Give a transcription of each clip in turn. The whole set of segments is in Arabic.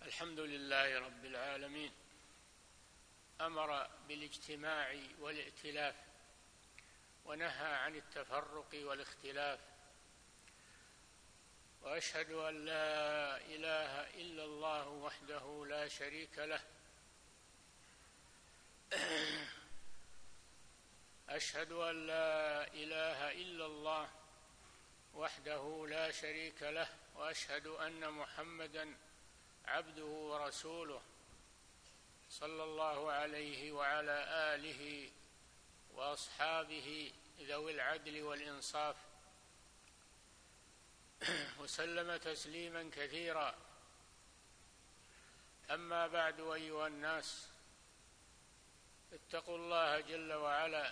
الحمد لله رب العالمين. أمر بالاجتماع والائتلاف ونهى عن التفرق والاختلاف، وأشهد أن لا إله إلا الله وحده لا شريك له أشهد أن لا إله إلا الله وحده لا شريك له، وأشهد أن محمدًا عبده ورسوله صلى الله عليه وعلى آله وأصحابه ذوي العدل والإنصاف، وسلم تسليما كثيرا. أما بعد، أيها الناس، اتقوا الله جل وعلا،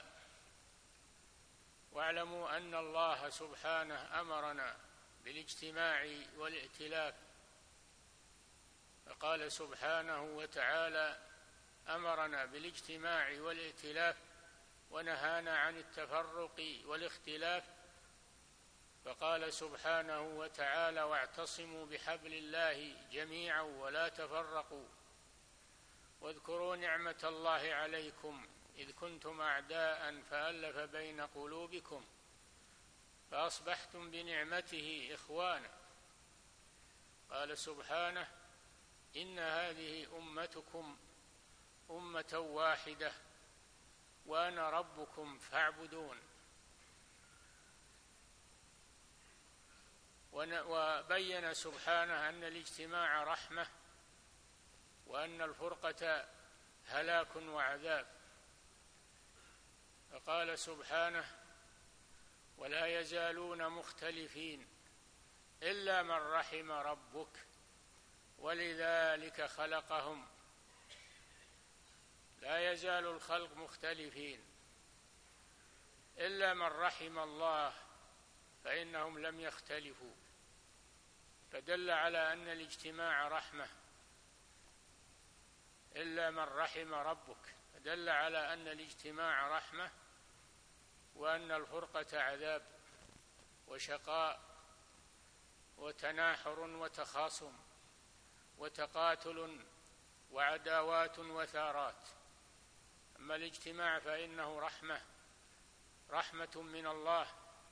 واعلموا أن الله سبحانه أمرنا بالاجتماع والائتلاف، فقال سبحانه وتعالى: أمرنا بالاجتماع والائتلاف ونهانا عن التفرق والاختلاف، فقال سبحانه وتعالى: واعتصموا بحبل الله جميعا ولا تفرقوا، واذكروا نعمة الله عليكم إذ كنتم أعداء فألف بين قلوبكم فأصبحتم بنعمته إخوانا. قال سبحانه: إن هذه أمتكم أمة واحدة وأنا ربكم فاعبدون. وبين سبحانه أن الاجتماع رحمة، وأن الفرقة هلاك وعذاب، فقال سبحانه: ولا يزالون مختلفين إلا من رحم ربك ولذلك خلقهم. لا يزال الخلق مختلفين إلا من رحم الله فإنهم لم يختلفوا، فدل على أن الاجتماع رحمة. إلا من رحم ربك، فدل على أن الاجتماع رحمة، وأن الفرقة عذاب وشقاء وتناحر وتخاصم وتقاتل وعداوات وثارات. أما الاجتماع فإنه رحمة من الله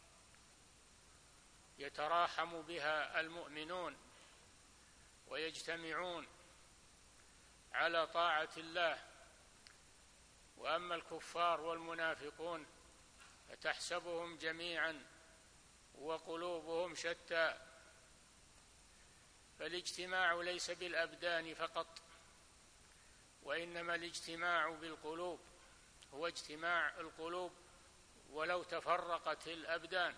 يتراحم بها المؤمنون ويجتمعون على طاعة الله. وأما الكفار والمنافقون فتحسبهم جميعا وقلوبهم شتى. فالاجتماع ليس بالأبدان فقط، وإنما الاجتماع بالقلوب، هو اجتماع القلوب ولو تفرقت الأبدان.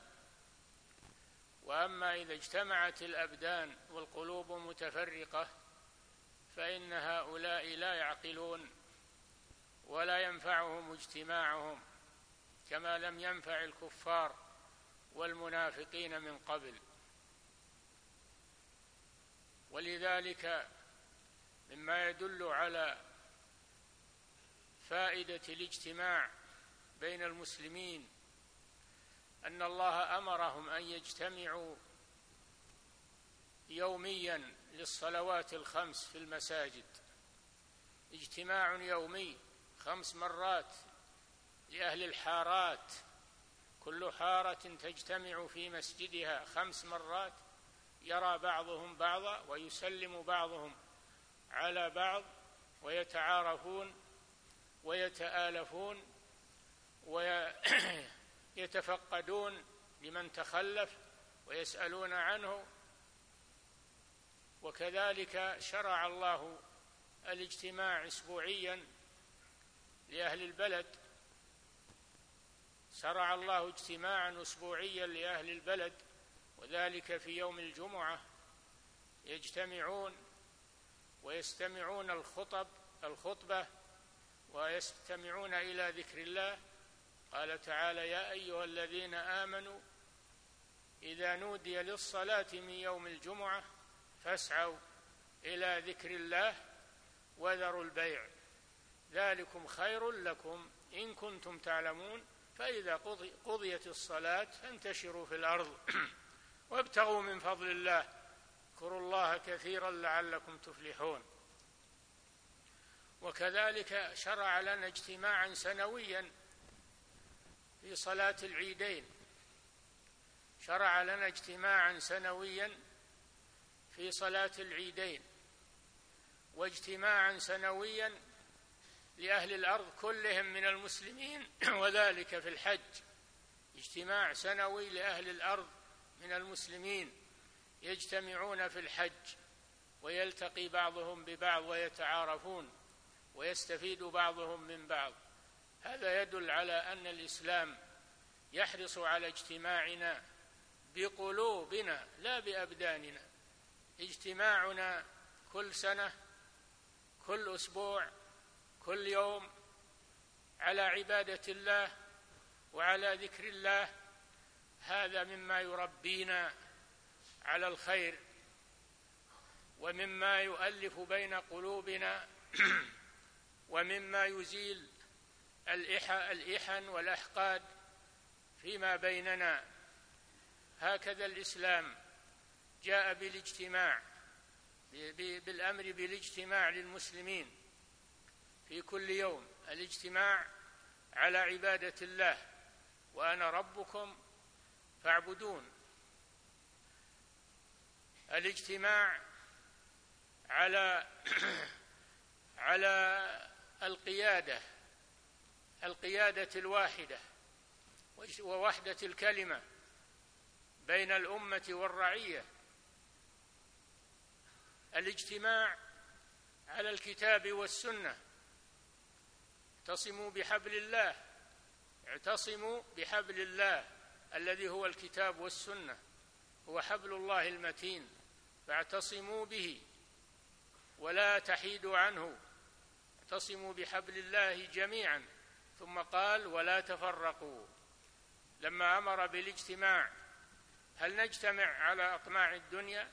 وأما إذا اجتمعت الأبدان والقلوب متفرقة فإن هؤلاء لا يعقلون ولا ينفعهم اجتماعهم، كما لم ينفع الكفار والمنافقين من قبل. ولذلك مما يدل على فائدة الاجتماع بين المسلمين أن الله أمرهم أن يجتمعوا يوميا للصلوات الخمس في المساجد، اجتماع يومي 5 مرات لأهل الحارات، كل حارة تجتمع في مسجدها 5 مرات، يرى بعضهم بعضا ويسلم بعضهم على بعض ويتعارفون ويتآلفون ويتفقدون لمن تخلف ويسألون عنه. وكذلك شرع الله الاجتماع أسبوعيا لأهل البلد، شرع الله اجتماعا أسبوعيا لأهل البلد، وذلك في يوم الجمعة يجتمعون ويستمعون الخطبة ويستمعون إلى ذكر الله. قال تعالى: يا أيها الذين آمنوا إذا نودي للصلاة من يوم الجمعة فاسعوا إلى ذكر الله وذروا البيع ذلكم خير لكم إن كنتم تعلمون، فإذا قضيت الصلاة فانتشروا في الأرض وابتغوا من فضل الله اذكروا الله كثيرا لعلكم تفلحون. وكذلك شرع لنا اجتماعا سنويا في صلاة العيدين، شرع لنا اجتماعا سنويا في صلاة العيدين، واجتماعا سنويا لأهل الأرض كلهم من المسلمين، وذلك في الحج، اجتماع سنوي لأهل الأرض من المسلمين يجتمعون في الحج ويلتقي بعضهم ببعض ويتعارفون ويستفيد بعضهم من بعض. هذا يدل على أن الإسلام يحرص على اجتماعنا بقلوبنا لا بأبداننا. اجتماعنا كل سنة، كل أسبوع، كل يوم على عبادة الله وعلى ذكر الله، هذا مما يربينا على الخير ومما يؤلف بين قلوبنا ومما يزيل الإحن والأحقاد فيما بيننا. هكذا الإسلام جاء بالاجتماع، بالأمر بالاجتماع للمسلمين في كل يوم، الاجتماع على عبادة الله، وأنا ربكم فاعبدون. الاجتماع على القيادة الواحدة ووحدة الكلمة بين الأمة والرعية. الاجتماع على الكتاب والسنة، اعتصموا بحبل الله، اعتصموا بحبل الله الذي هو الكتاب والسنة، هو حبل الله المتين، فاعتصموا به ولا تحيدوا عنه، اعتصموا بحبل الله جميعا. ثم قال ولا تفرقوا. لما أمر بالاجتماع، هل نجتمع على أطماع الدنيا؟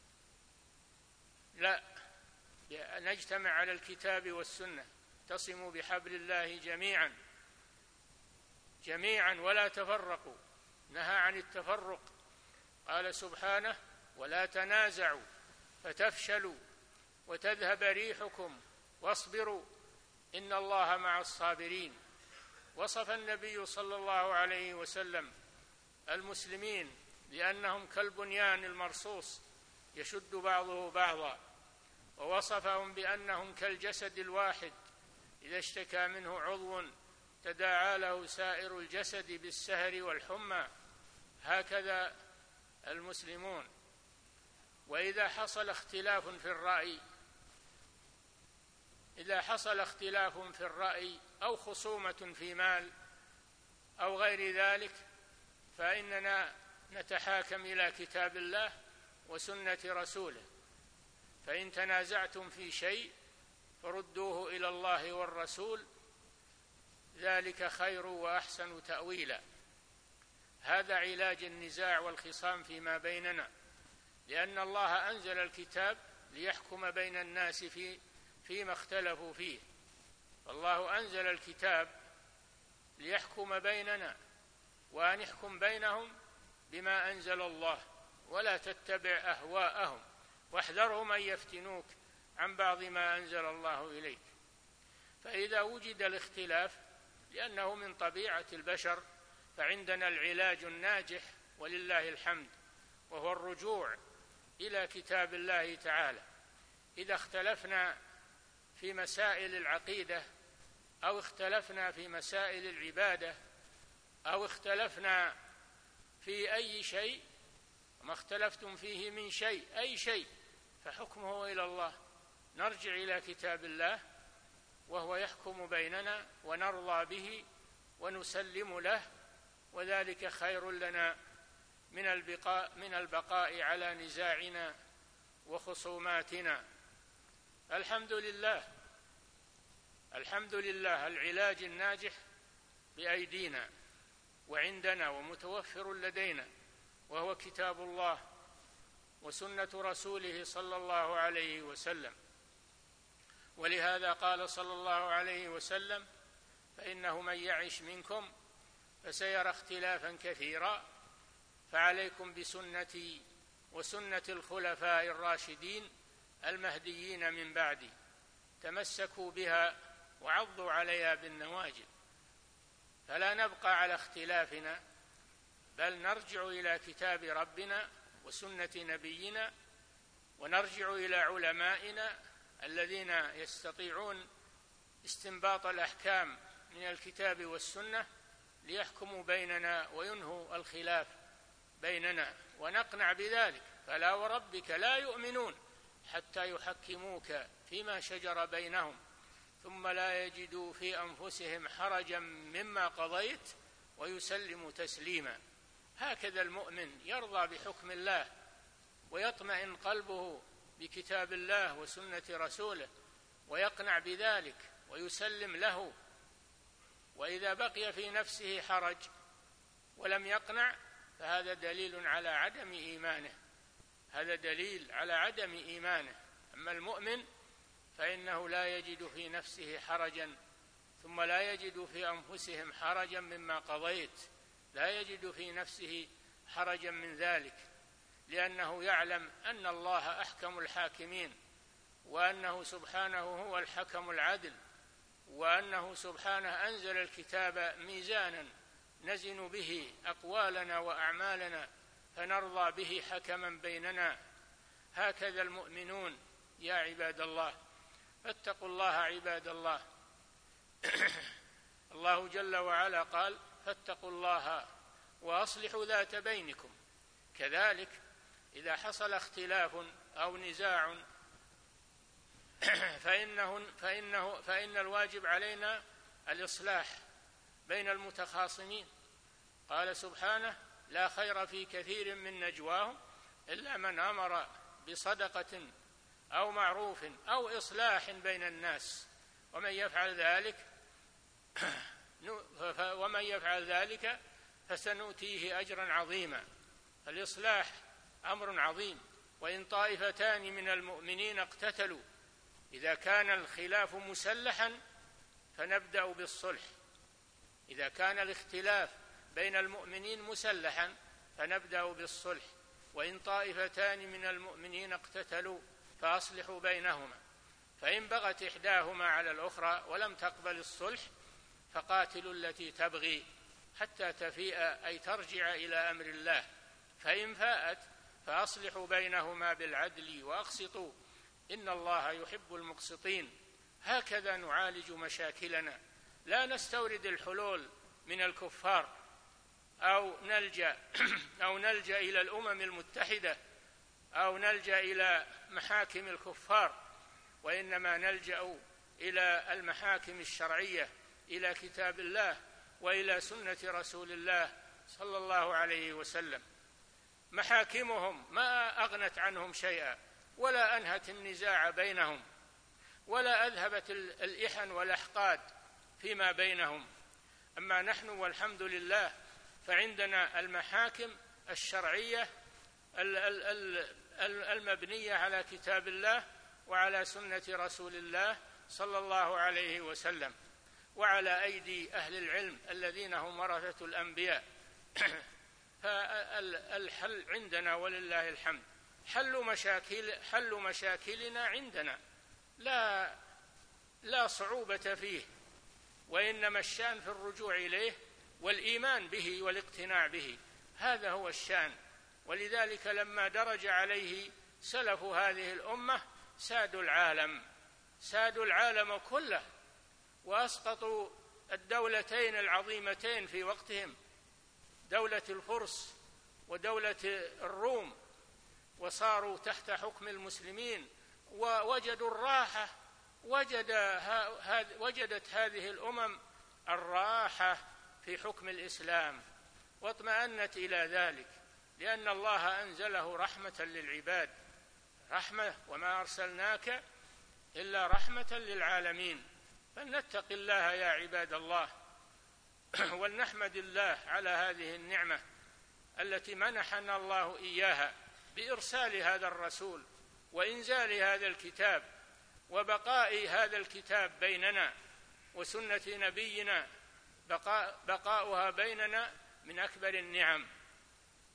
لا، نجتمع على الكتاب والسنة، اعتصموا بحبل الله جميعا جميعا ولا تفرقوا. نهى عن التفرق، قال سبحانه ولا تنازعوا فتفشلوا وتذهب ريحكم واصبروا إن الله مع الصابرين. وصف النبي صلى الله عليه وسلم المسلمين بأنهم كالبنيان المرصوص يشد بعضه بعضا، ووصفهم بأنهم كالجسد الواحد إذا اشتكى منه عضو تداعى له سائر الجسد بالسهر والحمى. هكذا المسلمون. وإذا حصل اختلاف في الرأي أو خصومة في مال أو غير ذلك، فإننا نتحاكم إلى كتاب الله وسنة رسوله. فإن تنازعتم في شيء فردوه إلى الله والرسول، ذلك خير وأحسن تأويلا. هذا علاج النزاع والخصام فيما بيننا، لأن الله أنزل الكتاب ليحكم بين الناس فيما اختلفوا فيه. فالله أنزل الكتاب ليحكم بيننا، وأن يحكم بينهم بما أنزل الله، ولا تتبع أهواءهم واحذرهم أن يفتنوك عن بعض ما أنزل الله إليك. فإذا وجد الاختلاف، لأنه من طبيعة البشر، فعندنا العلاج الناجح ولله الحمد، وهو الرجوع إلى كتاب الله تعالى. إذا اختلفنا في مسائل العقيدة أو اختلفنا في مسائل العبادة أو اختلفنا في أي شيء، وما اختلفتم فيه من شيء، أي شيء، فحكمه إلى الله. نرجع إلى كتاب الله وهو يحكم بيننا ونرضى به ونسلم له، وذلك خير لنا من البقاء على نزاعنا وخصوماتنا. الحمد لله العلاج الناجح بأيدينا وعندنا ومتوفر لدينا، وهو كتاب الله وسنة رسوله صلى الله عليه وسلم. ولهذا قال صلى الله عليه وسلم فإنه من يعش منكم فسيرى اختلافا كثيرا، فعليكم بسنتي وسنة الخلفاء الراشدين المهديين من بعدي، تمسكوا بها وعضوا عليها بالنواجذ، فلا نبقى على اختلافنا، بل نرجع إلى كتاب ربنا وسنة نبينا، ونرجع إلى علمائنا الذين يستطيعون استنباط الأحكام من الكتاب والسنة ليحكموا بيننا وينهوا الخلاف بيننا، ونقنع بذلك. فلا وربك لا يؤمنون حتى يحكموك فيما شجر بينهم ثم لا يجدوا في أنفسهم حرجا مما قضيت ويسلموا تسليما. هكذا المؤمن يرضى بحكم الله ويطمئن قلبه بكتاب الله وسنة رسوله ويقنع بذلك ويسلم له. وإذا بقي في نفسه حرج ولم يقنع فهذا دليل على عدم إيمانه، هذا دليل على عدم إيمانه. أما المؤمن فإنه لا يجد في نفسه حرجا ثم لا يجد في أنفسهم حرجا مما قضيت، لا يجد في نفسه حرجا من ذلك، لأنه يعلم أن الله أحكم الحاكمين، وأنه سبحانه هو الحكم العدل، وأنه سبحانه أنزل الكتاب ميزانا نزن به أقوالنا وأعمالنا فنرضى به حكما بيننا. هكذا المؤمنون يا عباد الله، فاتقوا الله عباد الله. الله جل وعلا قال: فاتقوا الله وأصلحوا ذات بينكم. كذلك إذا حصل اختلاف أو نزاع فإن الواجب علينا الإصلاح بين المتخاصمين. قال سبحانه: لا خير في كثير من نجواهم إلا من أمر بصدقة أو معروف أو إصلاح بين الناس ومن يفعل ذلك فسنؤتيه أجرا عظيما. الإصلاح أمر عظيم. وإن طائفتان من المؤمنين اقتتلوا، إذا كان الخلاف مسلحا فنبدأ بالصلح، إذا كان الاختلاف بين المؤمنين مسلحا فنبدأ بالصلح. وإن طائفتان من المؤمنين اقتتلوا فأصلحوا بينهما، فإن بغت إحداهما على الأخرى ولم تقبل الصلح فقاتلوا التي تبغي حتى تفيء أي ترجع إلى أمر الله، فإن فاءت فأصلحوا بينهما بالعدل وأقسطوا إن الله يحب المقسطين. هكذا نعالج مشاكلنا، لا نستورد الحلول من الكفار أو نلجأ إلى الأمم المتحدة أو نلجأ إلى محاكم الكفار، وإنما نلجأ إلى المحاكم الشرعية، إلى كتاب الله وإلى سنة رسول الله صلى الله عليه وسلم. محاكمهم ما أغنت عنهم شيئا ولا أنهت النزاع بينهم ولا أذهبت الإحن والأحقاد فيما بينهم. أما نحن والحمد لله فعندنا المحاكم الشرعية المبنية على كتاب الله وعلى سنة رسول الله صلى الله عليه وسلم، وعلى أيدي أهل العلم الذين هم ورثة الأنبياء. فالحل عندنا ولله الحمد. حل مشاكلنا عندنا لا صعوبة فيه، وإنما الشأن في الرجوع إليه والإيمان به والاقتناع به، هذا هو الشأن. ولذلك لما درج عليه سلف هذه الأمة سادوا العالم كله، وأسقطوا الدولتين العظيمتين في وقتهم، دولة الفرس ودولة الروم، وصاروا تحت حكم المسلمين، ووجدوا الراحة. وجدت هذه الأمم الراحة في حكم الإسلام واطمأنت إلى ذلك، لأن الله أنزله رحمة للعباد، رحمة، وما أرسلناك إلا رحمة للعالمين. فلنتق الله يا عباد الله، ولنحمد الله على هذه النعمة التي منحنا الله إياها بإرسال هذا الرسول وإنزال هذا الكتاب وبقاء هذا الكتاب بيننا وسنة نبينا، بقاؤها بيننا من أكبر النعم.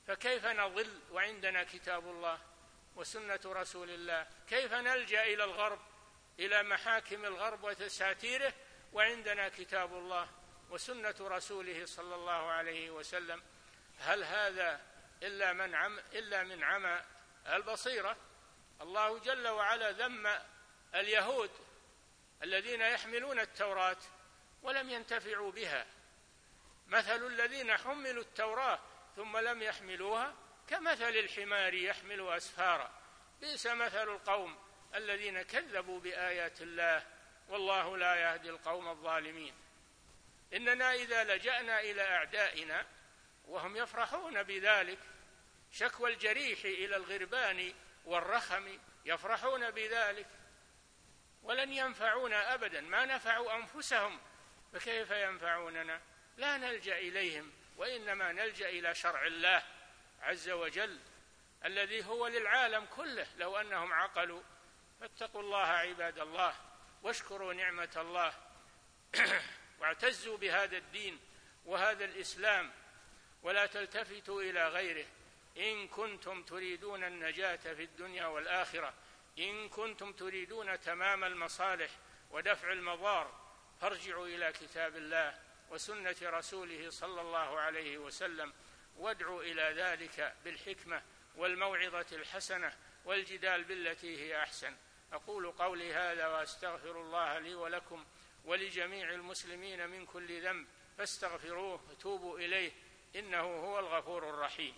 فكيف نضل وعندنا كتاب الله وسنة رسول الله؟ كيف نلجأ إلى الغرب، إلى محاكم الغرب وتساتيره، وعندنا كتاب الله وسنة رسوله صلى الله عليه وسلم؟ هل هذا إلا من عمى البصيرة؟ الله جل وعلا ذم اليهود الذين يحملون التوراة ولم ينتفعوا بها. مثل الذين حملوا التوراة ثم لم يحملوها كمثل الحمار يحمل أسفارا، بئس مثل القوم الذين كذبوا بآيات الله والله لا يهدي القوم الظالمين. إننا إذا لجأنا إلى أعدائنا وهم يفرحون بذلك، شكوى الجريح إلى الغربان والرخم، يفرحون بذلك ولن ينفعونا أبدا، ما نفعوا أنفسهم فكيف ينفعوننا؟ لا نلجأ إليهم، وإنما نلجأ إلى شرع الله عز وجل الذي هو للعالم كله. لو أنهم عقلوا. فاتقوا الله عباد الله، واشكروا نعمة الله واعتزوا بهذا الدين وهذا الإسلام، ولا تلتفتوا إلى غيره. إن كنتم تريدون النجاة في الدنيا والآخرة، إن كنتم تريدون تمام المصالح ودفع المضار، فارجعوا إلى كتاب الله وسنة رسوله صلى الله عليه وسلم، وادعوا إلى ذلك بالحكمة والموعظة الحسنة والجدال بالتي هي أحسن. أقول قولي هذا وأستغفر الله لي ولكم ولجميع المسلمين من كل ذنب، فاستغفروه وتوبوا إليه إنه هو الغفور الرحيم.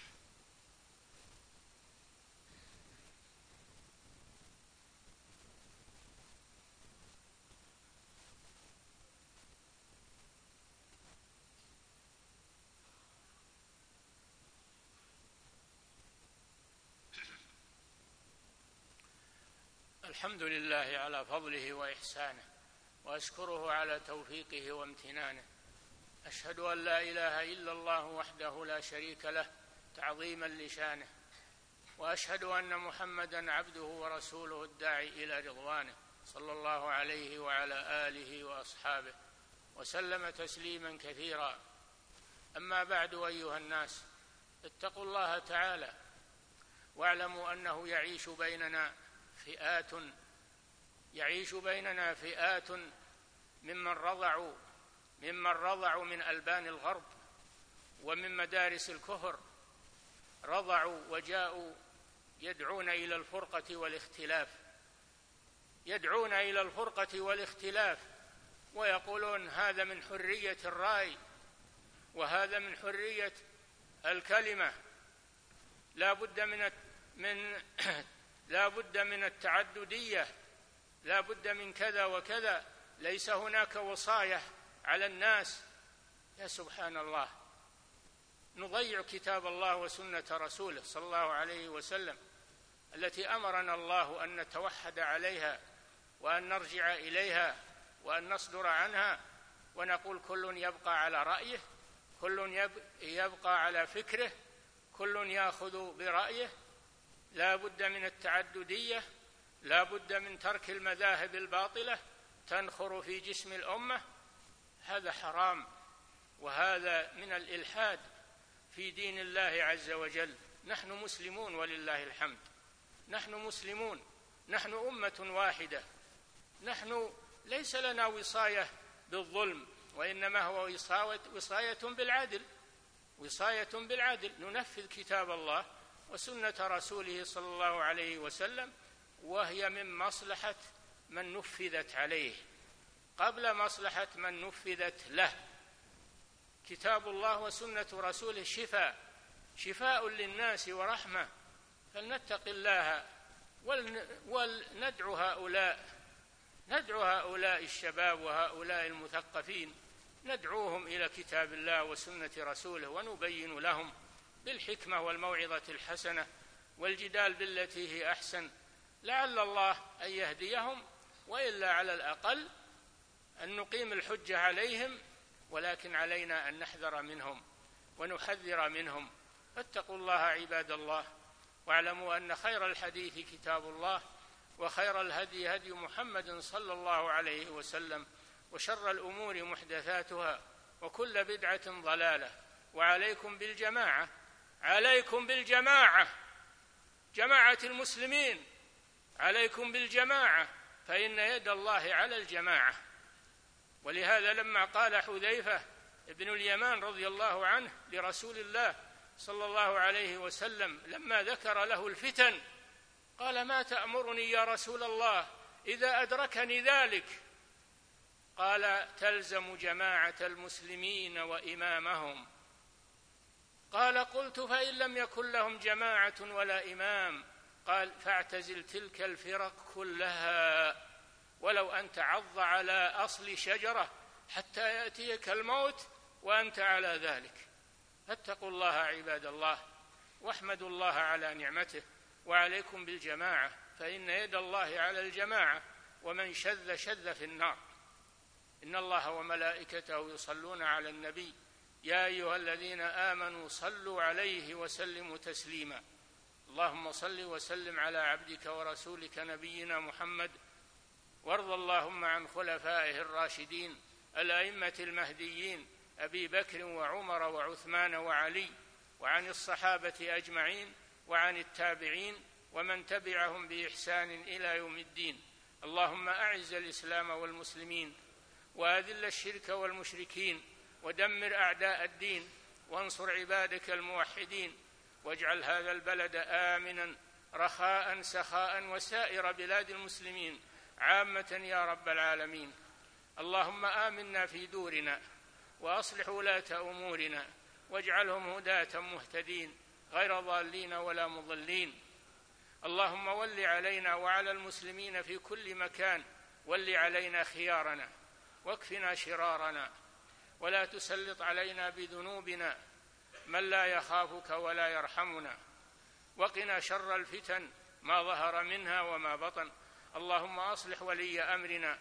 الحمد لله على فضله وإحسانه، وأشكره على توفيقه وامتنانه. أشهد أن لا إله إلا الله وحده لا شريك له تعظيما لشانه، وأشهد أن محمدا عبده ورسوله الداعي إلى رضوانه صلى الله عليه وعلى آله وأصحابه وسلم تسليما كثيرا. أما بعد، أيها الناس، اتقوا الله تعالى واعلموا أنه يعيش بيننا فئات ممن رضعوا من ألبان الغرب ومن مدارس الكفر، رضعوا وجاءوا يدعون إلى الفرقة والاختلاف، ويقولون هذا من حرية الرأي وهذا من حرية الكلمة، لا بد من التعددية، لا بد من كذا وكذا، ليس هناك وصاية على الناس. يا سبحان الله، نضيع كتاب الله وسنة رسوله صلى الله عليه وسلم التي أمرنا الله أن نتوحد عليها وأن نرجع إليها وأن نصدر عنها، ونقول كل يبقى على رأيه، كل يبقى على فكره، كل يأخذ برأيه. لا بد من التعددية، لا بد من ترك المذاهب الباطلة تنخر في جسم الأمة. هذا حرام، وهذا من الإلحاد في دين الله عز وجل. نحن مسلمون ولله الحمد، نحن مسلمون، نحن أمة واحدة، نحن ليس لنا وصاية بالظلم، وإنما هو وصاية بالعدل، ننفذ كتاب الله وسنة رسوله صلى الله عليه وسلم، وهي من مصلحة من نفذت عليه قبل مصلحة من نفذت له. كتاب الله وسنة رسوله شفاء للناس ورحمة، فلنتق الله وندعو هؤلاء الشباب وهؤلاء المثقفين، ندعوهم إلى كتاب الله وسنة رسوله، ونبين لهم بالحكمة والموعظة الحسنة والجدال بالتي هي أحسن، لعل الله أن يهديهم، وإلا على الأقل أن نقيم الحجة عليهم، ولكن علينا أن نحذر منهم ونحذر منهم. فاتقوا الله عباد الله، واعلموا أن خير الحديث كتاب الله، وخير الهدي هدي محمد صلى الله عليه وسلم، وشر الأمور محدثاتها، وكل بدعة ضلالة. وعليكم بالجماعة، عليكم بالجماعة، جماعة المسلمين، عليكم بالجماعة فإن يد الله على الجماعة. ولهذا لما قال حذيفة ابن اليمان رضي الله عنه لرسول الله صلى الله عليه وسلم لما ذكر له الفتن قال: ما تأمرني يا رسول الله إذا أدركني ذلك؟ قال: تلزم جماعة المسلمين وإمامهم. قال: قلت: فإن لم يكن لهم جماعة ولا إمام؟ قال: فاعتزل تلك الفرق كلها، ولو أن تعض على أصل شجرة حتى يأتيك الموت وأنت على ذلك. فاتقوا الله عباد الله، واحمدوا الله على نعمته، وعليكم بالجماعة فإن يد الله على الجماعة، ومن شذ شذ في النار. إن الله وملائكته يصلون على النبي يا أيها الذين آمنوا صلوا عليه وسلموا تسليما. اللهم صل وسلم على عبدك ورسولك نبينا محمد، وارض اللهم عن خلفائه الراشدين الأئمة المهديين أبي بكر وعمر وعثمان وعلي، وعن الصحابة أجمعين، وعن التابعين ومن تبعهم بإحسان إلى يوم الدين. اللهم أعز الإسلام والمسلمين، وأذل الشرك والمشركين، ودمر أعداء الدين، وانصر عبادك الموحدين، واجعل هذا البلد آمنا رخاء سخاء، وسائر بلاد المسلمين عامة يا رب العالمين. اللهم آمنا في دورنا، وأصلح ولاة أمورنا، واجعلهم هداة مهتدين غير ضالين ولا مضلين. اللهم ول علينا وعلى المسلمين في كل مكان، ول علينا خيارنا واكفنا شرارنا، ولا تسلط علينا بذنوبنا من لا يخافك ولا يرحمنا، وقنا شر الفتن ما ظهر منها وما بطن. اللهم أصلح ولي أمرنا،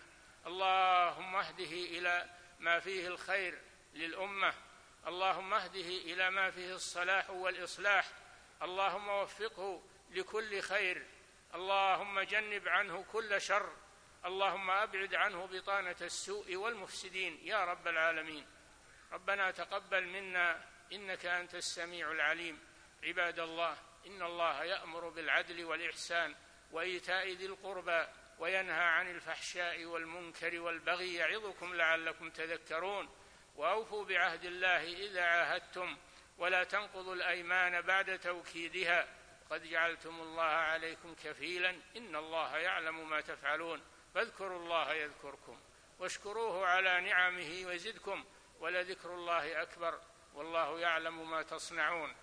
اللهم اهده إلى ما فيه الخير للأمة، اللهم اهده إلى ما فيه الصلاح والإصلاح، اللهم وفقه لكل خير، اللهم جنب عنه كل شر، اللهم أبعد عنه بطانة السوء والمفسدين يا رب العالمين. ربنا تقبل منا إنك أنت السميع العليم. عباد الله، إن الله يأمر بالعدل والإحسان وإيتاء ذي القربى، وينهى عن الفحشاء والمنكر والبغي، يعظكم لعلكم تذكرون. وأوفوا بعهد الله إذا عاهدتم، ولا تنقضوا الأيمان بعد توكيدها، قد جعلتم الله عليكم كفيلا، إن الله يعلم ما تفعلون. فاذكروا الله يذكركم، واشكروه على نعمه وزدكم، ولذكر الله أكبر، والله يعلم ما تصنعون.